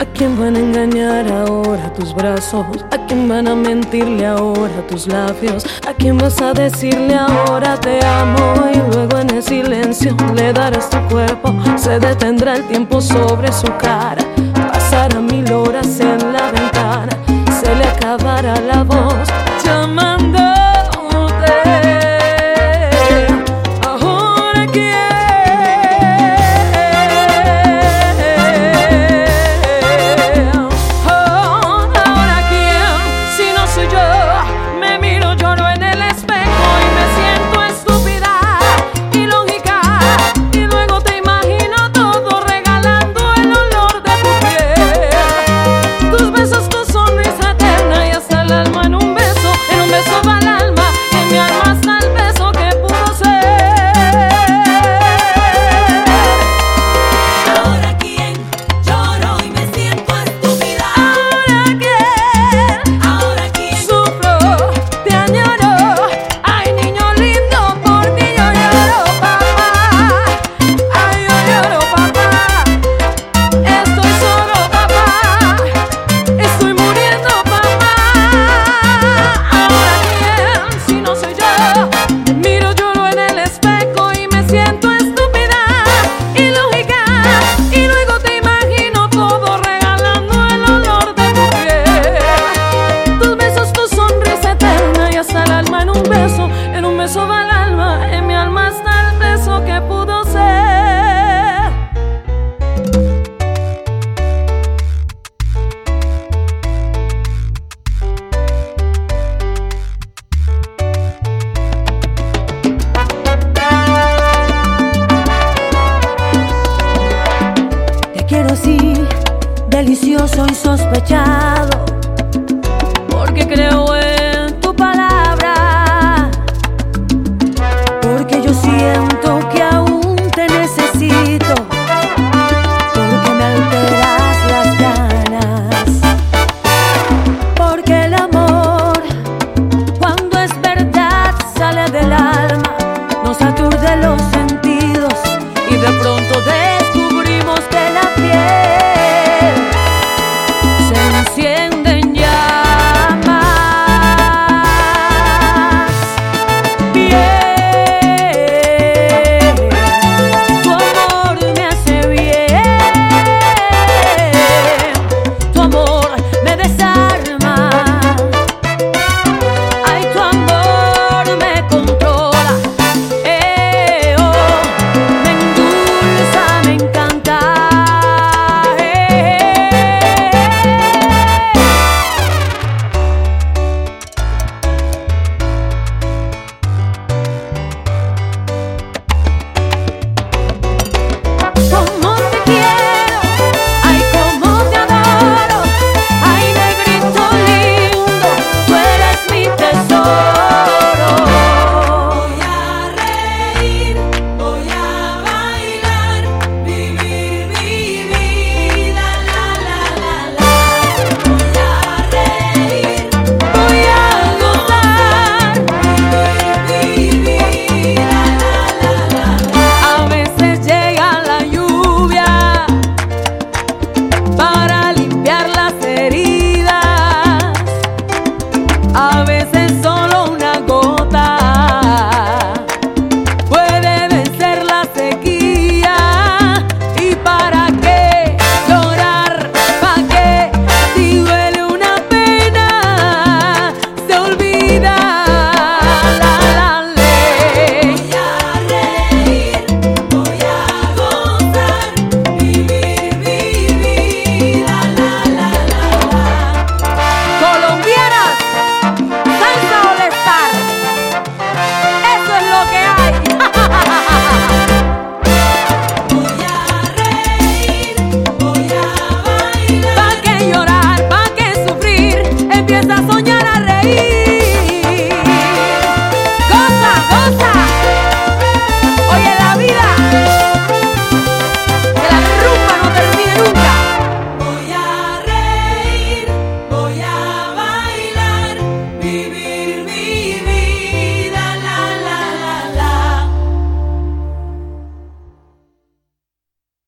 ¿A quién van a engañar ahora tus brazos? ¿A quién van a mentirle ahora tus labios? ¿A quién vas a decirle ahora te amo? Y luego en el silencio le darás tu cuerpo. Se detendrá el tiempo sobre su cara. Pasará 1000 horas en la ventana. Se le acabará la voz llamándote. ¿Ahora quién? En un beso va el alma, en mi alma está el beso que pudo ser. Te quiero así, delicioso y sospechado, Porque creo en tu palabra. porque yo siento que aún te necesito, porque me alteras las ganas, porque el amor, cuando es verdad, sale del alma, nos aturde los sentidos y de pronto descubrimos